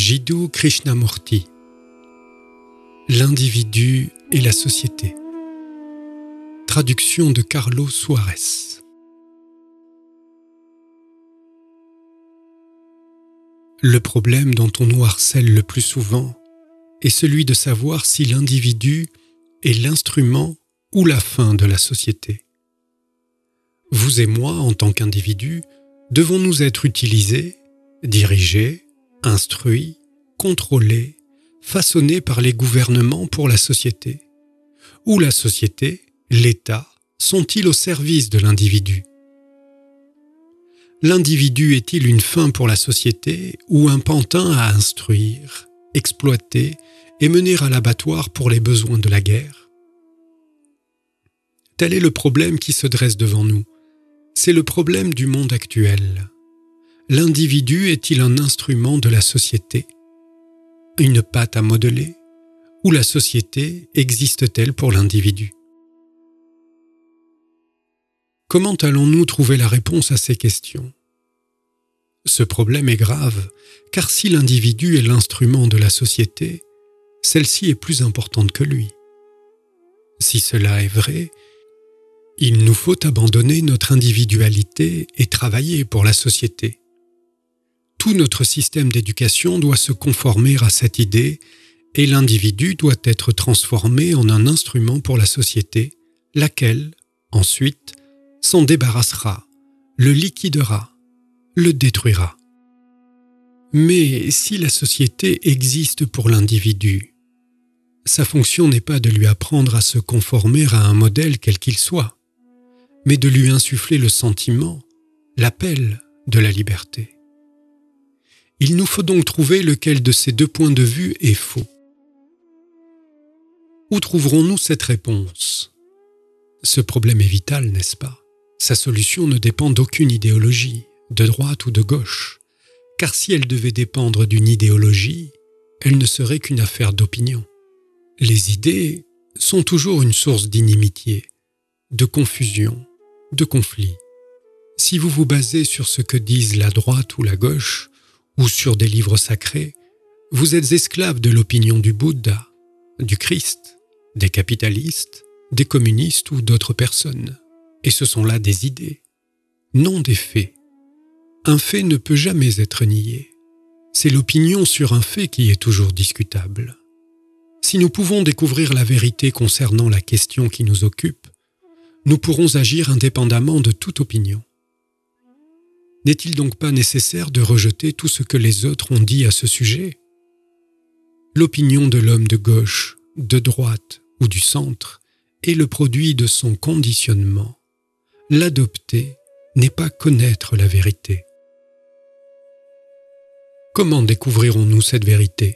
Jiddu Krishnamurti. L'individu et la société. Traduction de Carlos Suárez. Le problème dont on nous harcèle le plus souvent est celui de savoir si l'individu est l'instrument ou la fin de la société. Vous et moi, en tant qu'individus, devons-nous être utilisés, dirigés, instruits, contrôlés, façonnés par les gouvernements pour la société? Ou la société, l'État, sont-ils au service de l'individu? L'individu est-il une fin pour la société ou un pantin à instruire, exploiter et mener à l'abattoir pour les besoins de la guerre? Tel est le problème qui se dresse devant nous. C'est le problème du monde actuel. L'individu est-il un instrument de la société? Une pâte à modeler? Ou la société existe-t-elle pour l'individu? Comment allons-nous trouver la réponse à ces questions? Ce problème est grave, car si l'individu est l'instrument de la société, celle-ci est plus importante que lui. Si cela est vrai, il nous faut abandonner notre individualité et travailler pour la société. Tout notre système d'éducation doit se conformer à cette idée et l'individu doit être transformé en un instrument pour la société, laquelle, ensuite, s'en débarrassera, le liquidera, le détruira. Mais si la société existe pour l'individu, sa fonction n'est pas de lui apprendre à se conformer à un modèle quel qu'il soit, mais de lui insuffler le sentiment, l'appel de la liberté. Il nous faut donc trouver lequel de ces deux points de vue est faux. Où trouverons-nous cette réponse? Ce problème est vital, n'est-ce pas? Sa solution ne dépend d'aucune idéologie, de droite ou de gauche, car si elle devait dépendre d'une idéologie, elle ne serait qu'une affaire d'opinion. Les idées sont toujours une source d'inimitié, de confusion, de conflit. Si vous vous basez sur ce que disent la droite ou la gauche, ou sur des livres sacrés, vous êtes esclave de l'opinion du Bouddha, du Christ, des capitalistes, des communistes ou d'autres personnes. Et ce sont là des idées, non des faits. Un fait ne peut jamais être nié. C'est l'opinion sur un fait qui est toujours discutable. Si nous pouvons découvrir la vérité concernant la question qui nous occupe, nous pourrons agir indépendamment de toute opinion. N'est-il donc pas nécessaire de rejeter tout ce que les autres ont dit à ce sujet? L'opinion de l'homme de gauche, de droite ou du centre est le produit de son conditionnement. L'adopter n'est pas connaître la vérité. Comment découvrirons-nous cette vérité?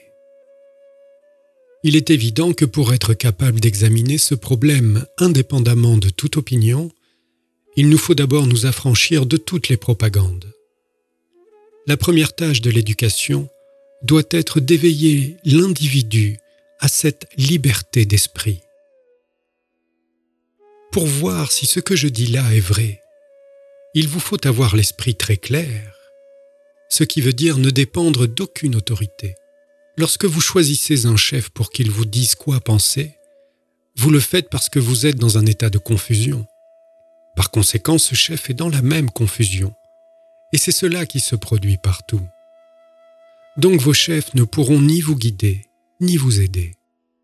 Il est évident que pour être capable d'examiner ce problème indépendamment de toute opinion, il nous faut d'abord nous affranchir de toutes les propagandes. La première tâche de l'éducation doit être d'éveiller l'individu à cette liberté d'esprit. Pour voir si ce que je dis là est vrai, il vous faut avoir l'esprit très clair, ce qui veut dire ne dépendre d'aucune autorité. Lorsque vous choisissez un chef pour qu'il vous dise quoi penser, vous le faites parce que vous êtes dans un état de confusion. Par conséquent, ce chef est dans la même confusion, et c'est cela qui se produit partout. Donc vos chefs ne pourront ni vous guider, ni vous aider.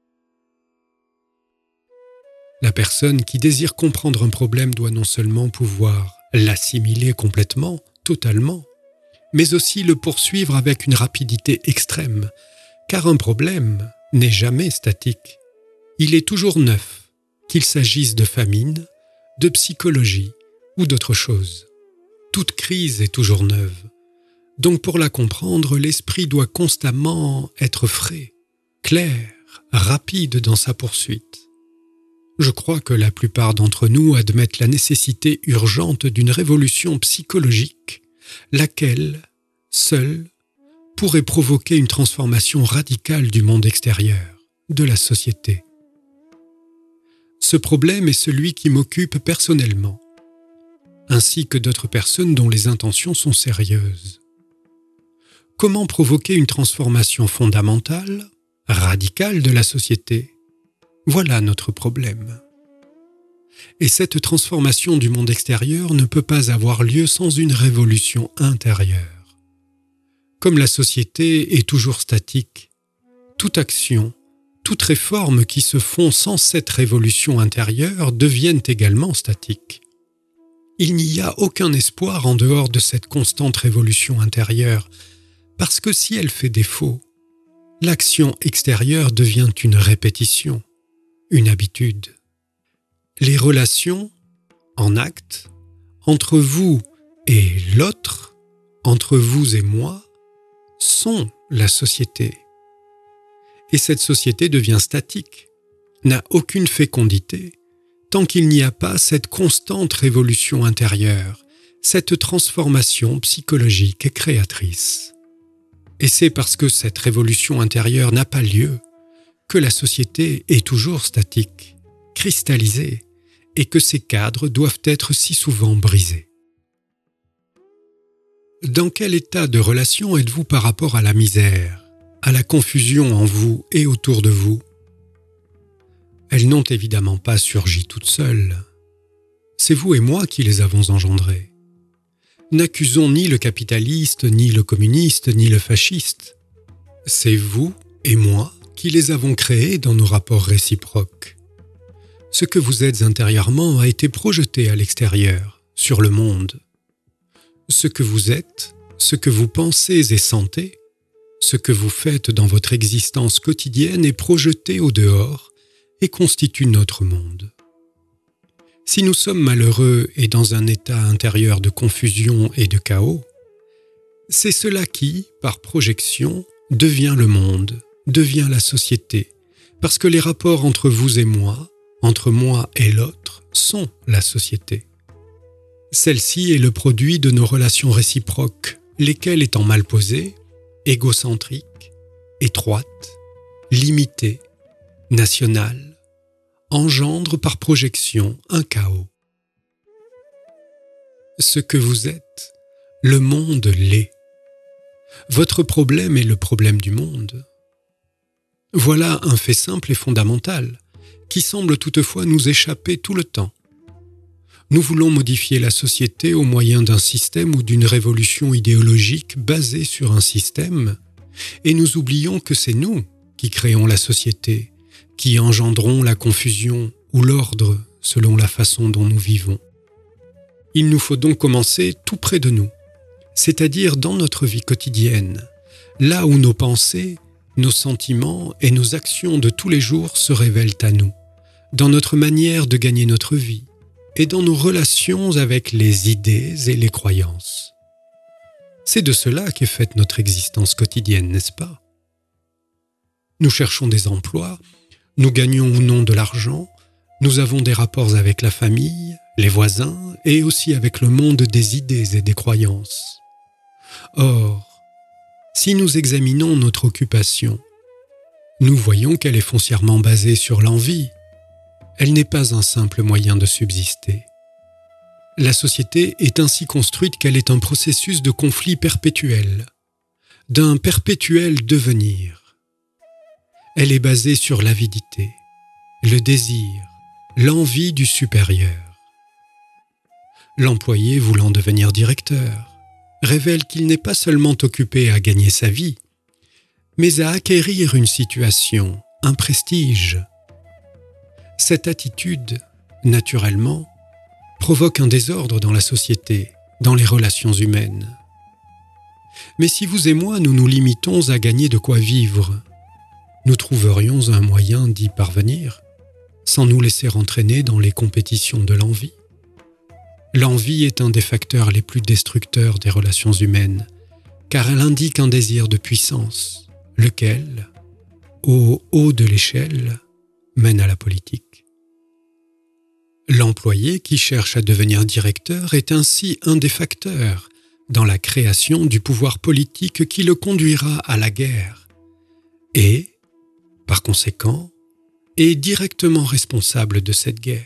La personne qui désire comprendre un problème doit non seulement pouvoir l'assimiler complètement, totalement, mais aussi le poursuivre avec une rapidité extrême, car un problème n'est jamais statique. Il est toujours neuf, qu'il s'agisse de famine, de psychologie ou d'autre chose. Toute crise est toujours neuve. Donc pour la comprendre, l'esprit doit constamment être frais, clair, rapide dans sa poursuite. Je crois que la plupart d'entre nous admettent la nécessité urgente d'une révolution psychologique, laquelle, seule, pourrait provoquer une transformation radicale du monde extérieur, de la société. Ce problème est celui qui m'occupe personnellement, ainsi que d'autres personnes dont les intentions sont sérieuses. Comment provoquer une transformation fondamentale, radicale de la société? Voilà notre problème. Et cette transformation du monde extérieur ne peut pas avoir lieu sans une révolution intérieure. Comme la société est toujours statique, toute action, toute réforme qui se font sans cette révolution intérieure deviennent également statiques. Il n'y a aucun espoir en dehors de cette constante révolution intérieure, parce que si elle fait défaut, l'action extérieure devient une répétition, une habitude. Les relations, en acte, entre vous et l'autre, entre vous et moi, sont la société. Et cette société devient statique, n'a aucune fécondité, tant qu'il n'y a pas cette constante révolution intérieure, cette transformation psychologique et créatrice. Et c'est parce que cette révolution intérieure n'a pas lieu que la société est toujours statique, cristallisée, et que ces cadres doivent être si souvent brisés. Dans quel état de relation êtes-vous par rapport à la misère, à la confusion en vous et autour de vous? Elles n'ont évidemment pas surgi toutes seules. C'est vous et moi qui les avons engendrées. N'accusons ni le capitaliste, ni le communiste, ni le fasciste. C'est vous et moi qui les avons créées dans nos rapports réciproques. Ce que vous êtes intérieurement a été projeté à l'extérieur, sur le monde. Ce que vous êtes, ce que vous pensez et sentez, ce que vous faites dans votre existence quotidienne est projeté au dehors et constitue notre monde. Si nous sommes malheureux et dans un état intérieur de confusion et de chaos, c'est cela qui, par projection, devient le monde, devient la société, parce que les rapports entre vous et moi, entre moi et l'autre, sont la société. Celle-ci est le produit de nos relations réciproques, lesquelles étant mal posées, égocentriques, étroites, limitées, nationales, engendrent par projection un chaos. Ce que vous êtes, le monde l'est. Votre problème est le problème du monde. Voilà un fait simple et fondamental, qui semble toutefois nous échapper tout le temps. Nous voulons modifier la société au moyen d'un système ou d'une révolution idéologique basée sur un système, et nous oublions que c'est nous qui créons la société, qui engendrons la confusion ou l'ordre selon la façon dont nous vivons. Il nous faut donc commencer tout près de nous, c'est-à-dire dans notre vie quotidienne, là où nos pensées, nos sentiments et nos actions de tous les jours se révèlent à nous, dans notre manière de gagner notre vie et dans nos relations avec les idées et les croyances. C'est de cela qu'est faite notre existence quotidienne, n'est-ce pas? Nous cherchons des emplois, nous gagnons ou non de l'argent, nous avons des rapports avec la famille, les voisins et aussi avec le monde des idées et des croyances. Or, si nous examinons notre occupation, nous voyons qu'elle est foncièrement basée sur l'envie. Elle n'est pas un simple moyen de subsister. La société est ainsi construite qu'elle est un processus de conflit perpétuel, d'un perpétuel devenir. Elle est basée sur l'avidité, le désir, l'envie du supérieur. L'employé voulant devenir directeur révèle qu'il n'est pas seulement occupé à gagner sa vie, mais à acquérir une situation, un prestige. Cette attitude, naturellement, provoque un désordre dans la société, dans les relations humaines. Mais si vous et moi nous nous limitons à gagner de quoi vivre, nous trouverions un moyen d'y parvenir, sans nous laisser entraîner dans les compétitions de l'envie. L'envie est un des facteurs les plus destructeurs des relations humaines, car elle indique un désir de puissance, lequel, au haut de l'échelle, mène à la politique. L'employé qui cherche à devenir directeur est ainsi un des facteurs dans la création du pouvoir politique qui le conduira à la guerre et, par conséquent, est directement responsable de cette guerre.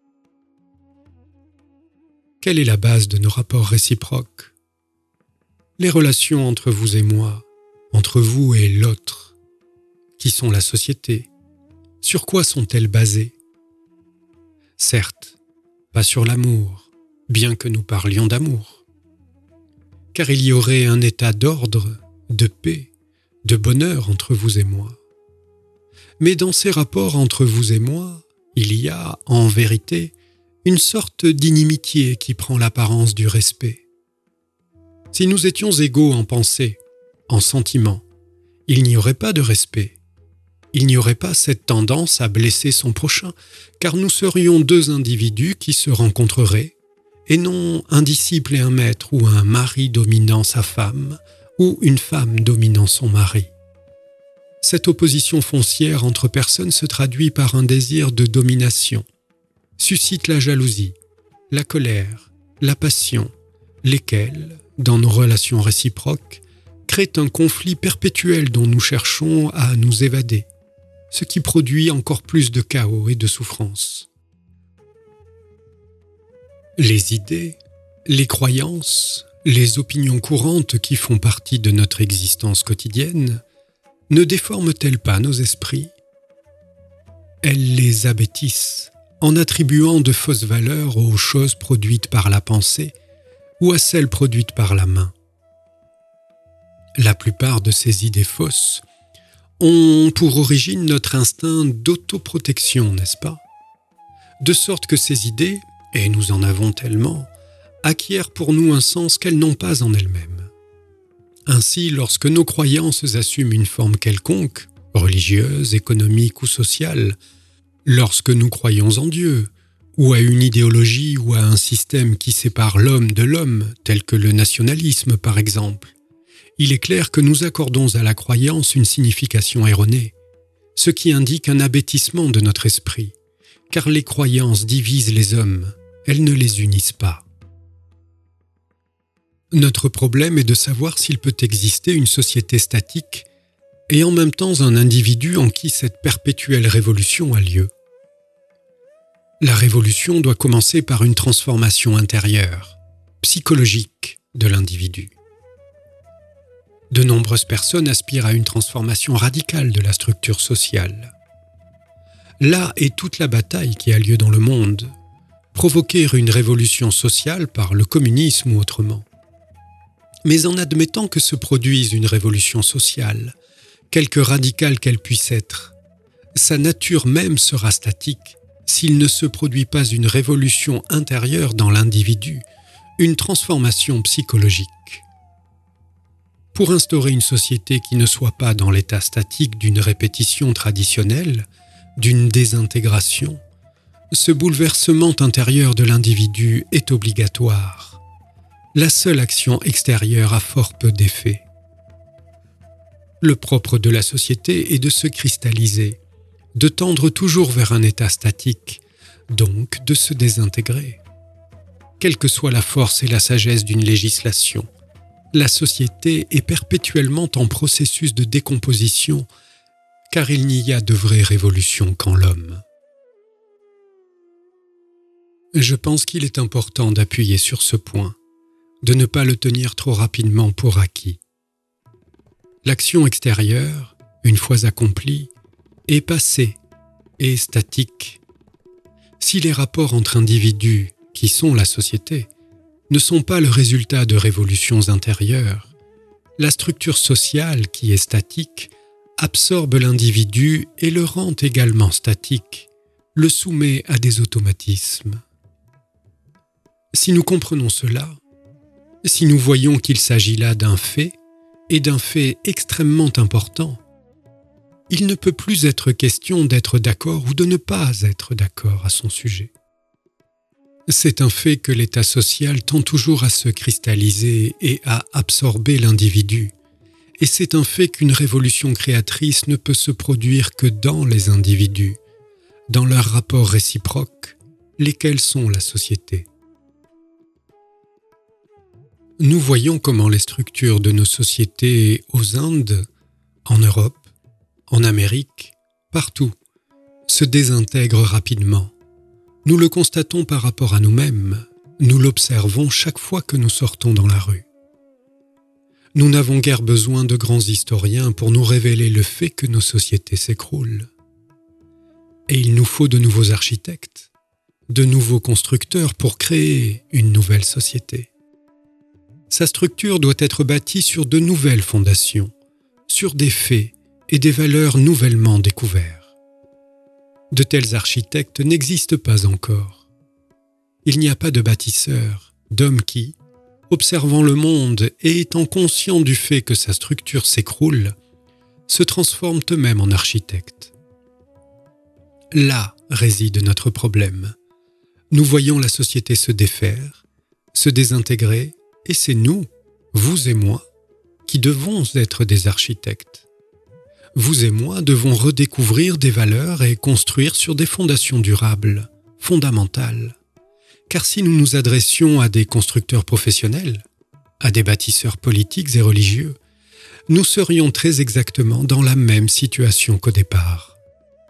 Quelle est la base de nos rapports réciproques? Les relations entre vous et moi, entre vous et l'autre, qui sont la société, sur quoi sont-elles basées? Certes, pas sur l'amour, bien que nous parlions d'amour, car il y aurait un état d'ordre, de paix, de bonheur entre vous et moi. Mais dans ces rapports entre vous et moi, il y a, en vérité, une sorte d'inimitié qui prend l'apparence du respect. Si nous étions égaux en pensée, en sentiment, il n'y aurait pas de respect. Il n'y aurait pas cette tendance à blesser son prochain, car nous serions deux individus qui se rencontreraient, et non un disciple et un maître ou un mari dominant sa femme, ou une femme dominant son mari. Cette opposition foncière entre personnes se traduit par un désir de domination, suscite la jalousie, la colère, la passion, lesquelles, dans nos relations réciproques, créent un conflit perpétuel dont nous cherchons à nous évader, ce qui produit encore plus de chaos et de souffrance. Les idées, les croyances, les opinions courantes qui font partie de notre existence quotidienne ne déforment-elles pas nos esprits? Elles les abêtissent en attribuant de fausses valeurs aux choses produites par la pensée ou à celles produites par la main. La plupart de ces idées fausses ont pour origine notre instinct d'autoprotection, n'est-ce pas? De sorte que ces idées, et nous en avons tellement, acquièrent pour nous un sens qu'elles n'ont pas en elles-mêmes. Ainsi, lorsque nos croyances assument une forme quelconque, religieuse, économique ou sociale, lorsque nous croyons en Dieu, ou à une idéologie ou à un système qui sépare l'homme de l'homme, tel que le nationalisme par exemple, il est clair que nous accordons à la croyance une signification erronée, ce qui indique un abêtissement de notre esprit, car les croyances divisent les hommes, elles ne les unissent pas. Notre problème est de savoir s'il peut exister une société statique et en même temps un individu en qui cette perpétuelle révolution a lieu. La révolution doit commencer par une transformation intérieure, psychologique de l'individu. De nombreuses personnes aspirent à une transformation radicale de la structure sociale. Là est toute la bataille qui a lieu dans le monde, provoquer une révolution sociale par le communisme ou autrement. Mais en admettant que se produise une révolution sociale, quelque radicale qu'elle puisse être, sa nature même sera statique s'il ne se produit pas une révolution intérieure dans l'individu, une transformation psychologique. Pour instaurer une société qui ne soit pas dans l'état statique d'une répétition traditionnelle, d'une désintégration, ce bouleversement intérieur de l'individu est obligatoire. La seule action extérieure a fort peu d'effet. Le propre de la société est de se cristalliser, de tendre toujours vers un état statique, donc de se désintégrer. Quelle que soit la force et la sagesse d'une législation, la société est perpétuellement en processus de décomposition, car il n'y a de vraie révolution qu'en l'homme. Je pense qu'il est important d'appuyer sur ce point, de ne pas le tenir trop rapidement pour acquis. L'action extérieure, une fois accomplie, est passée et statique. Si les rapports entre individus, qui sont la société, ne sont pas le résultat de révolutions intérieures, la structure sociale, qui est statique, absorbe l'individu et le rend également statique, le soumet à des automatismes. Si nous comprenons cela, si nous voyons qu'il s'agit là d'un fait, et d'un fait extrêmement important, il ne peut plus être question d'être d'accord ou de ne pas être d'accord à son sujet. C'est un fait que l'état social tend toujours à se cristalliser et à absorber l'individu, et c'est un fait qu'une révolution créatrice ne peut se produire que dans les individus, dans leurs rapports réciproques, lesquels sont la société. Nous voyons comment les structures de nos sociétés aux Indes, en Europe, en Amérique, partout, se désintègrent rapidement. Nous le constatons par rapport à nous-mêmes, nous l'observons chaque fois que nous sortons dans la rue. Nous n'avons guère besoin de grands historiens pour nous révéler le fait que nos sociétés s'écroulent. Et il nous faut de nouveaux architectes, de nouveaux constructeurs pour créer une nouvelle société. Sa structure doit être bâtie sur de nouvelles fondations, sur des faits et des valeurs nouvellement découverts. De tels architectes n'existent pas encore. Il n'y a pas de bâtisseurs, d'hommes qui, observant le monde et étant conscients du fait que sa structure s'écroule, se transforment eux-mêmes en architectes. Là réside notre problème. Nous voyons la société se défaire, se désintégrer, et c'est nous, vous et moi, qui devons être des architectes. Vous et moi devons redécouvrir des valeurs et construire sur des fondations durables, fondamentales. Car si nous nous adressions à des constructeurs professionnels, à des bâtisseurs politiques et religieux, nous serions très exactement dans la même situation qu'au départ.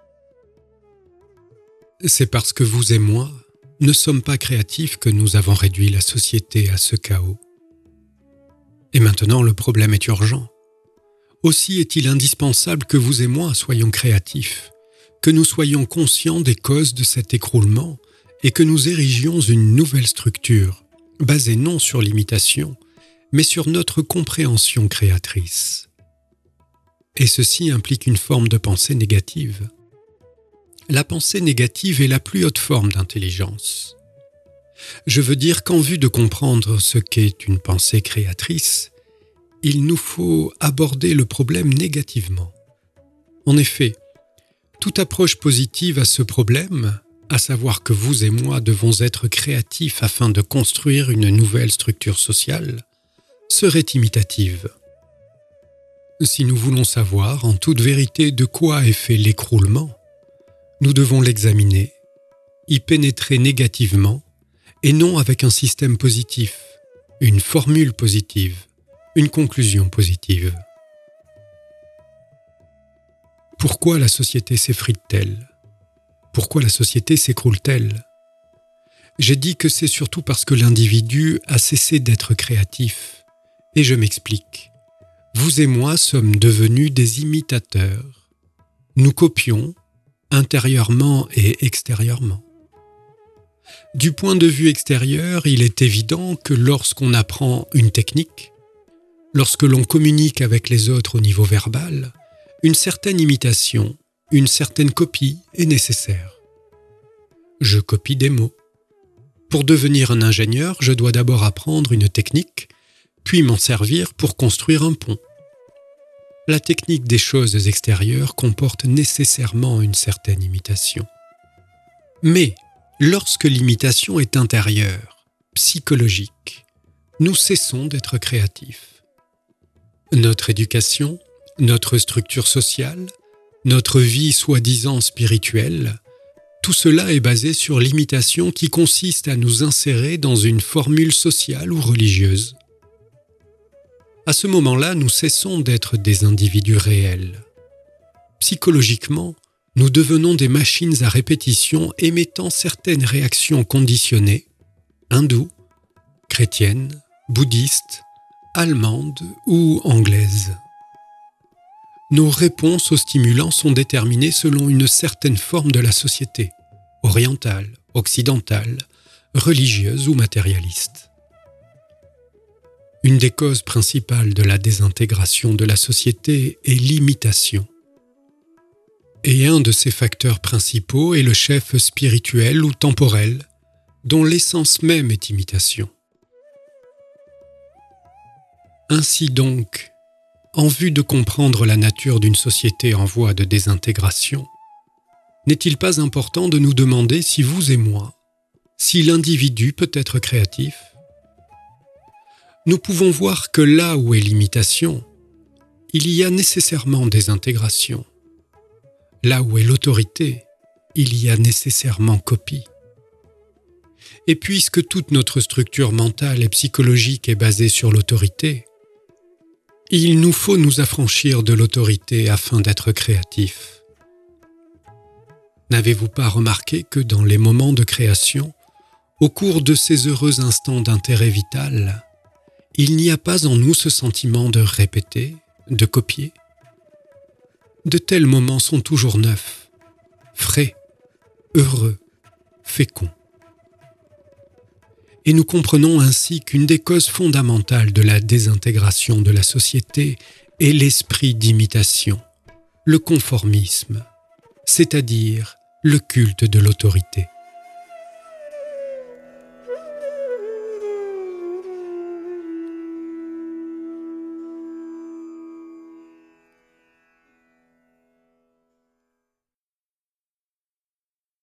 C'est parce que vous et moi ne sommes pas créatifs que nous avons réduit la société à ce chaos. Et maintenant, le problème est urgent. Aussi est-il indispensable que vous et moi soyons créatifs, que nous soyons conscients des causes de cet écroulement et que nous érigions une nouvelle structure, basée non sur l'imitation, mais sur notre compréhension créatrice. Et ceci implique une forme de pensée négative. La pensée négative est la plus haute forme d'intelligence. Je veux dire qu'en vue de comprendre ce qu'est une pensée créatrice, il nous faut aborder le problème négativement. En effet, toute approche positive à ce problème, à savoir que vous et moi devons être créatifs afin de construire une nouvelle structure sociale, serait imitative. Si nous voulons savoir en toute vérité de quoi est fait l'écroulement, nous devons l'examiner, y pénétrer négativement, et non avec un système positif, une formule positive, une conclusion positive. Pourquoi la société s'effrite-t-elle ? Pourquoi la société s'écroule-t-elle ? J'ai dit que c'est surtout parce que l'individu a cessé d'être créatif. Et je m'explique. Vous et moi sommes devenus des imitateurs. Nous copions, intérieurement et extérieurement. Du point de vue extérieur, il est évident que lorsqu'on apprend une technique, lorsque l'on communique avec les autres au niveau verbal, une certaine imitation, une certaine copie est nécessaire. Je copie des mots. Pour devenir un ingénieur, je dois d'abord apprendre une technique, puis m'en servir pour construire un pont. La technique des choses extérieures comporte nécessairement une certaine imitation. Mais lorsque l'imitation est intérieure, psychologique, nous cessons d'être créatifs. Notre éducation, notre structure sociale, notre vie soi-disant spirituelle, tout cela est basé sur l'imitation qui consiste à nous insérer dans une formule sociale ou religieuse. À ce moment-là, nous cessons d'être des individus réels. Psychologiquement, nous devenons des machines à répétition émettant certaines réactions conditionnées, hindoues, chrétiennes, bouddhistes, allemandes ou anglaises. Nos réponses aux stimulants sont déterminées selon une certaine forme de la société, orientale, occidentale, religieuse ou matérialiste. Une des causes principales de la désintégration de la société est l'imitation. Et un de ces facteurs principaux est le chef spirituel ou temporel, dont l'essence même est imitation. Ainsi donc, en vue de comprendre la nature d'une société en voie de désintégration, n'est-il pas important de nous demander si vous et moi, si l'individu peut être créatif ? Nous pouvons voir que là où est l'imitation, il y a nécessairement désintégration. Là où est l'autorité, il y a nécessairement copie. Et puisque toute notre structure mentale et psychologique est basée sur l'autorité, il nous faut nous affranchir de l'autorité afin d'être créatifs. N'avez-vous pas remarqué que dans les moments de création, au cours de ces heureux instants d'intérêt vital, il n'y a pas en nous ce sentiment de répéter, de copier. De tels moments sont toujours neufs, frais, heureux, féconds. Et nous comprenons ainsi qu'une des causes fondamentales de la désintégration de la société est l'esprit d'imitation, le conformisme, c'est-à-dire le culte de l'autorité.